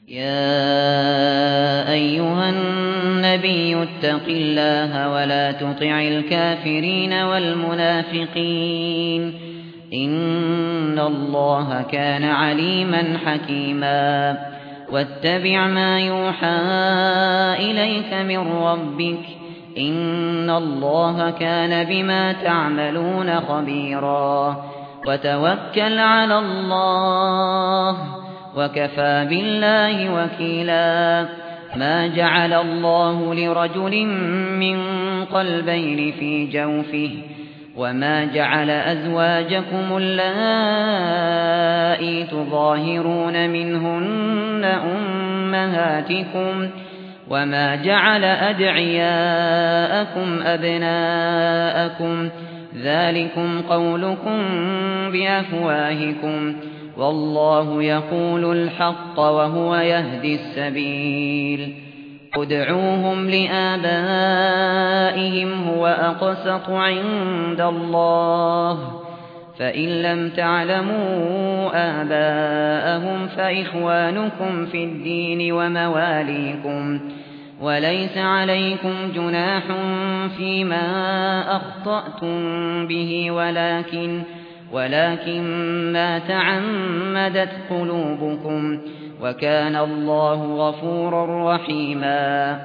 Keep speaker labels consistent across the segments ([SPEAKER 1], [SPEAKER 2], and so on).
[SPEAKER 1] يا أيها النبي اتق الله ولا تطع الكافرين والمنافقين إن الله كان عليما حكيما واتبع ما يوحى إليك من ربك إن الله كان بما تعملون خبيرا وتوكل على الله وكفى بالله وكيلا ما جعل الله لرجل من قلبين في جوفه وما جعل أزواجكم اللائي تظاهرون منهن أمهاتكم وما جعل أدعياءكم أبناءكم ذلكم قولكم بأفواهكم والله يقول الحق وهو يهدي السبيل ادعوهم لآبائهم هو أقسط عند الله فإن لم تعلموا آباءهم فإخوانكم في الدين ومواليكم وليس عليكم جناح فيما أخطأتم به ولكن ما تعمدت قلوبكم وكان الله غفورا رحيما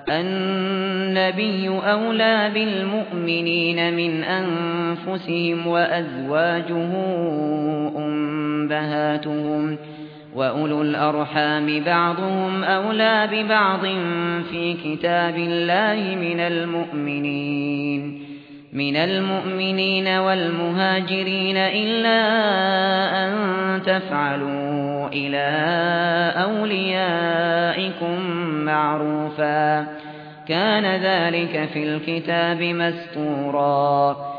[SPEAKER 1] النبي أولى بالمؤمنين من أنفسهم وأزواجه أمهاتهم وأولو الأرحام بعضهم أولى ببعض في كتاب الله من المؤمنين والمهاجرين إلا أن تفعلوا إلى أوليائكم معروفا كان ذلك في الكتاب مسطورا